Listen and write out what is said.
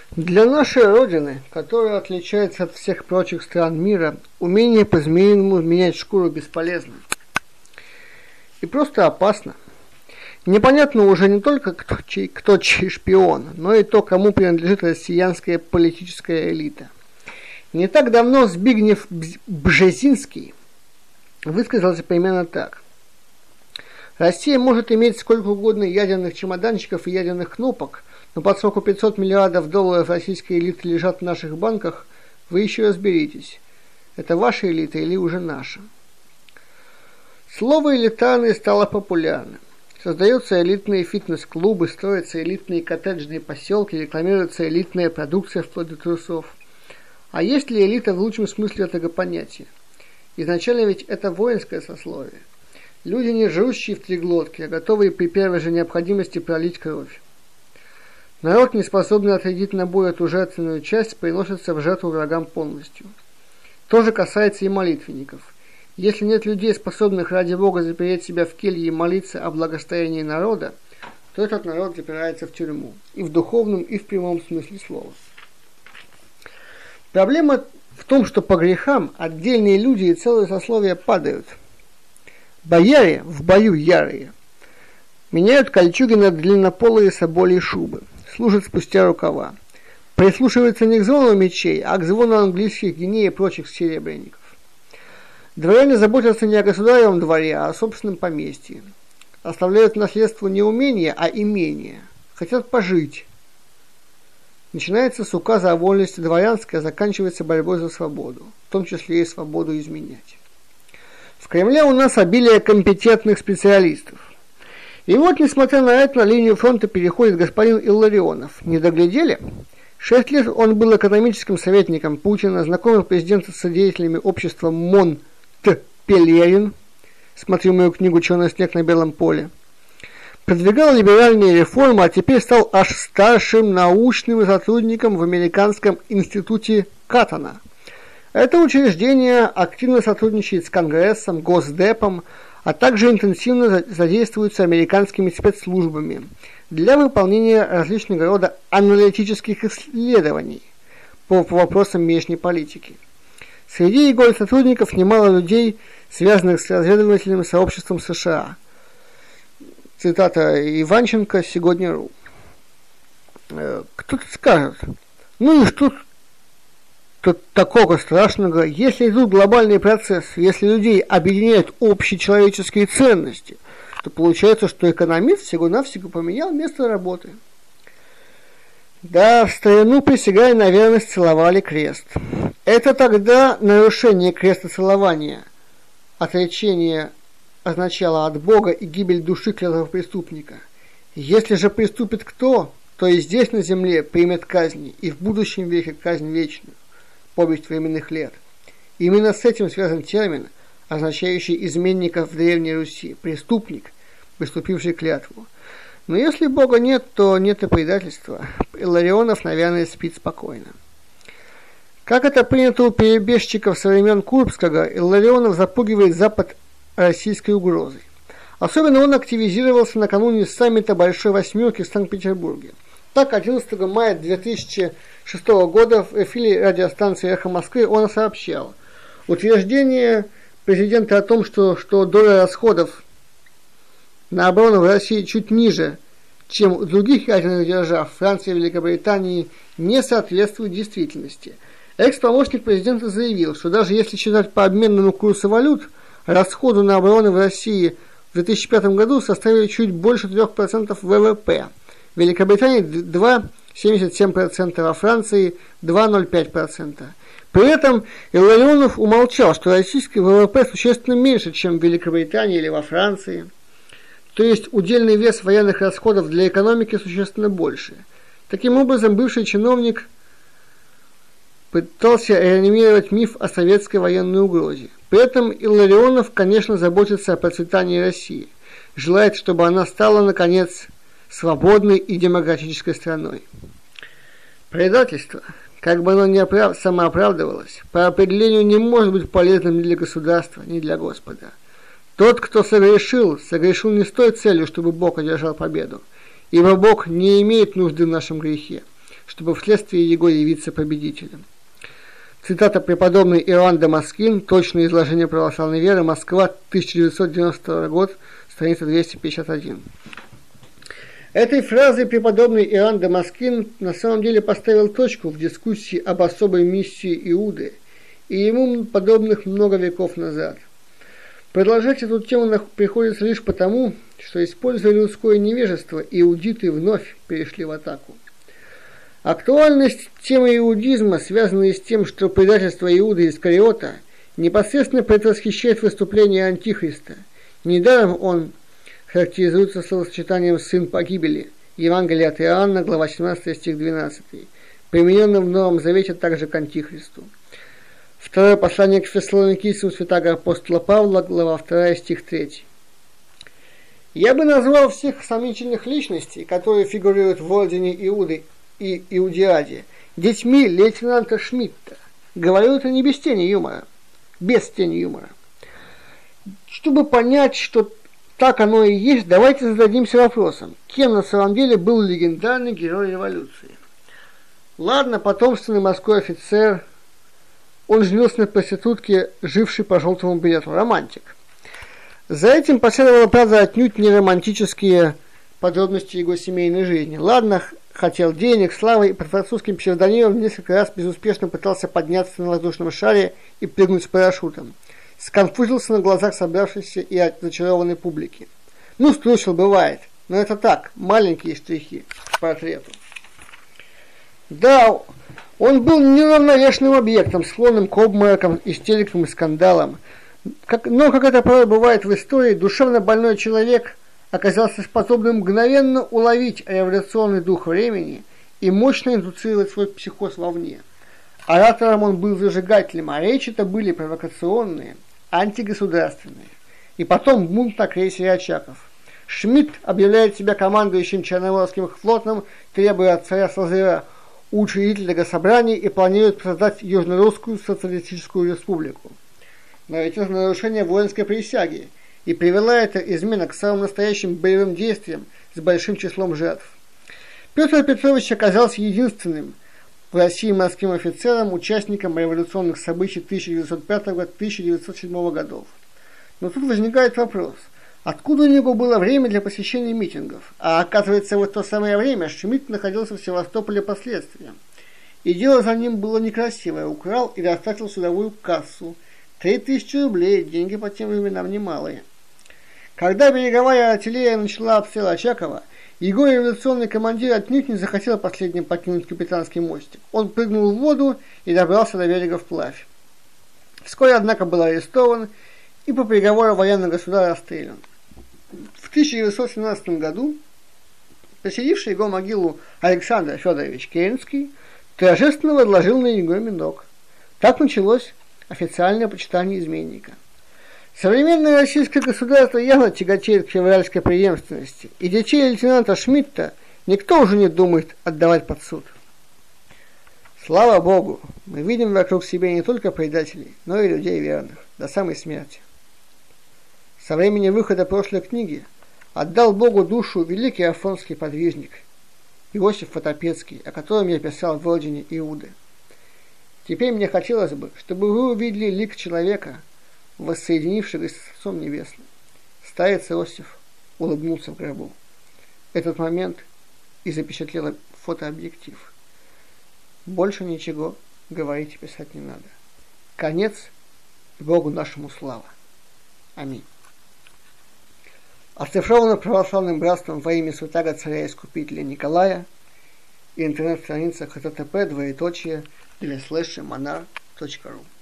Для нашей Родины, которая отличается от всех прочих стран мира, умение по-змеиному менять шкуру бесполезно и просто опасно. Непонятно уже не только, кто чей шпион, но и то, кому принадлежит россиянская политическая элита. Не так давно Збигнев Бжезинский высказался примерно так. Россия может иметь сколько угодно ядерных чемоданчиков и ядерных кнопок, но поскольку 500 миллиардов долларов российской элиты лежат в наших банках, вы еще разберитесь, это ваша элита или уже наша. Слово «элитарный» стало популярным. Создаются элитные фитнес-клубы, строятся элитные коттеджные поселки, рекламируется элитная продукция вплоть до трусов. А есть ли элита в лучшем смысле этого понятия? Изначально ведь это воинское сословие. Люди, не жрущие в три глотки, а готовые при первой же необходимости пролить кровь. Народ, не способный отрядить на бой эту жертвенную часть, приносится в жертву врагам полностью. То же касается и молитвенников. Если нет людей, способных ради Бога запереть себя в келье и молиться о благосостоянии народа, то этот народ запирается в тюрьму. И в духовном, и в прямом смысле слова. Проблема в том, что по грехам отдельные люди и целые сословия падают. Бояре в бою ярые меняют кольчуги на длиннополые собольи шубы, служат спустя рукава, прислушиваются не к звону мечей, а к звону английских гиней и прочих серебряников. Дворяне заботятся не о государевом дворе, а о собственном поместье. Оставляют наследству не умение, а имение. Хотят пожить. Начинается с указа о вольности дворянской, а заканчивается борьбой за свободу, в том числе и свободу изменять. В Кремле у нас обилие компетентных специалистов. И вот, несмотря на это, на линию фронта переходит господин Илларионов. Не доглядели? 6 лет он был экономическим советником Путина, знакомил президента с деятелями общества Монт-Пелерин, смотрю мою книгу «Черный снег на белом поле», продвигал либеральные реформы, а теперь стал аж старшим научным сотрудником в Американском институте Каттона. Это учреждение активно сотрудничает с Конгрессом, Госдепом, а также интенсивно задействуется американскими спецслужбами для выполнения различного рода аналитических исследований по вопросам внешней политики. Среди его сотрудников немало людей, связанных с разведывательным сообществом США. Цитата Иванченко, Сегодня.ру. Кто-то скажет, ну и что тут такого страшного, если идут глобальные процессы, если людей объединяют общечеловеческие ценности, то получается, что экономист всего-навсего поменял место работы. Да, в старину, присягая на верность, целовали крест. Это тогда нарушение крестоцелования, отречение означало от Бога и гибель души клятого преступника. Если же приступит кто, то и здесь на земле примет казни, и в будущем веке казнь вечную. Повесть временных лет. Именно с этим связан термин, означающий изменников в Древней Руси, преступник, приступивший клятву. Но если Бога нет, то нет и предательства. Илларионов, наверное, спит спокойно. Как это принято у перебежчиков со времен Курбского, Илларионов запугивает Запад российской угрозой. Особенно он активизировался накануне саммита Большой Восьмерки в Санкт-Петербурге. Так, 11 мая 2006 года в эфире радиостанции «Эхо Москвы» он сообщал: утверждение президента о том, что доля расходов на оборону в России чуть ниже, чем у других ядерных держав, Франции и Великобритании, не соответствует действительности. Экс-помощник президента заявил, что даже если считать по обменному курсу валют, расходы на оборону в России в 2005 году составили чуть больше 3% ВВП. В Великобритании 2,77%, во Франции 2,05%. При этом Илларионов умолчал, что российский ВВП существенно меньше, чем в Великобритании или во Франции. То есть удельный вес военных расходов для экономики существенно больше. Таким образом, бывший чиновник пытался реанимировать миф о советской военной угрозе. При этом Илларионов, конечно, заботится о процветании России. Желает, чтобы она стала, наконец, свободной и демократической страной. Предательство, как бы оно ни самооправдывалось, по определению не может быть полезным ни для государства, ни для Господа. Тот, кто согрешил не с той целью, чтобы Бог одержал победу, ибо Бог не имеет нужды в нашем грехе, чтобы вследствие его явиться победителем. Цитата преподобный Иоанн Дамаскин, точное изложение православной веры, Москва, 1992 год, страница 251. Этой фразой преподобный Иоанн Дамаскин на самом деле поставил точку в дискуссии об особой миссии Иуды и ему подобных много веков назад. Продолжать эту тему приходится лишь потому, что, используя людское невежество, иудиты вновь перешли в атаку. Актуальность темы иудизма, связанная с тем, что предательство Иуды Искариота непосредственно предвосхищает выступление Антихриста. Недаром он характеризуется словосочетанием «сын погибели» Евангелие от Иоанна, глава 17, стих 12, примененным в Новом Завете также к Антихристу. Второе послание к Фессалоникийцам святаго апостола Павла, глава 2, стих 3. Я бы назвал всех сомнительных личностей, которые фигурируют в ордене Иуды и Иудиаде, детьми лейтенанта Шмидта. Говорю это не без тени юмора. Без тени юмора. Чтобы понять, что так оно и есть, давайте зададимся вопросом, кем на самом деле был легендарный герой революции. Ладно, потомственный морской офицер, он женился на проститутке, жившей по желтому билету, романтик. За этим последовала, правда, отнюдь не романтические подробности его семейной жизни. Ладно, хотел денег, славы и под французским псевдонимом несколько раз безуспешно пытался подняться на воздушном шаре и прыгнуть с парашютом. Сконфузился на глазах собравшейся и зачарованной публики. Ну, струсил, бывает, но это так, маленькие штрихи к портрету. Да, он был неравновешенным объектом, склонным к обморокам, истерикам и скандалам. Но, как это порой бывает в истории, душевно больной человек оказался способным мгновенно уловить революционный дух времени и мощно индуцировать свой психоз вовне. Оратором он был зажигателем, а речи-то были провокационные, антигосударственные. И потом бунт на крейсере Очаков. Шмидт объявляет себя командующим Черноморским флотом, требуя от царя Созыра учредительного собрания и планирует создать Южно-Русскую социалистическую республику. Но это нарушение воинской присяги, и привела эта измена к самым настоящим боевым действиям с большим числом жертв. Петр Петрович оказался единственным в России морским офицером, участником революционных событий 1905-1907 годов. Но тут возникает вопрос, откуда у него было время для посещения митингов? А оказывается, в то самое время Шмидт находился в Севастополе по следствиям. И дело за ним было некрасивое, украл и растратил судовую кассу. 3000 рублей, деньги по тем временам немалые. Когда береговая артиллерия начала обстрел Очакова, его революционный командир отнюдь не захотел последним покинуть капитанский мостик. Он прыгнул в воду и добрался до берега вплавь. Вскоре, однако, был арестован и по приговору военного суда расстрелян. В 1917 году посетивший его могилу Александр Федорович Керенский торжественно возложил на него именок. Так началось официальное почитание изменника. Современное российское государство явно тяготеет к февральской преемственности, и детей лейтенанта Шмидта никто уже не думает отдавать под суд. Слава Богу, мы видим вокруг себя не только предателей, но и людей верных, до самой смерти. Со времени выхода прошлой книги отдал Богу душу великий афонский подвижник Иосиф Фотопецкий, о котором я писал в «Ордене Иуды». Теперь мне хотелось бы, чтобы вы увидели лик человека, воссоединившегося с Отцом Небесным. Старец Иосиф улыбнулся в гробу. Этот момент и запечатлел фотообъектив. Больше ничего говорить и писать не надо. Конец, и Богу нашему слава. Аминь. Оцифровано православным братством во имя святаго царя Искупителя Николая и интернет-страница http://monar.ru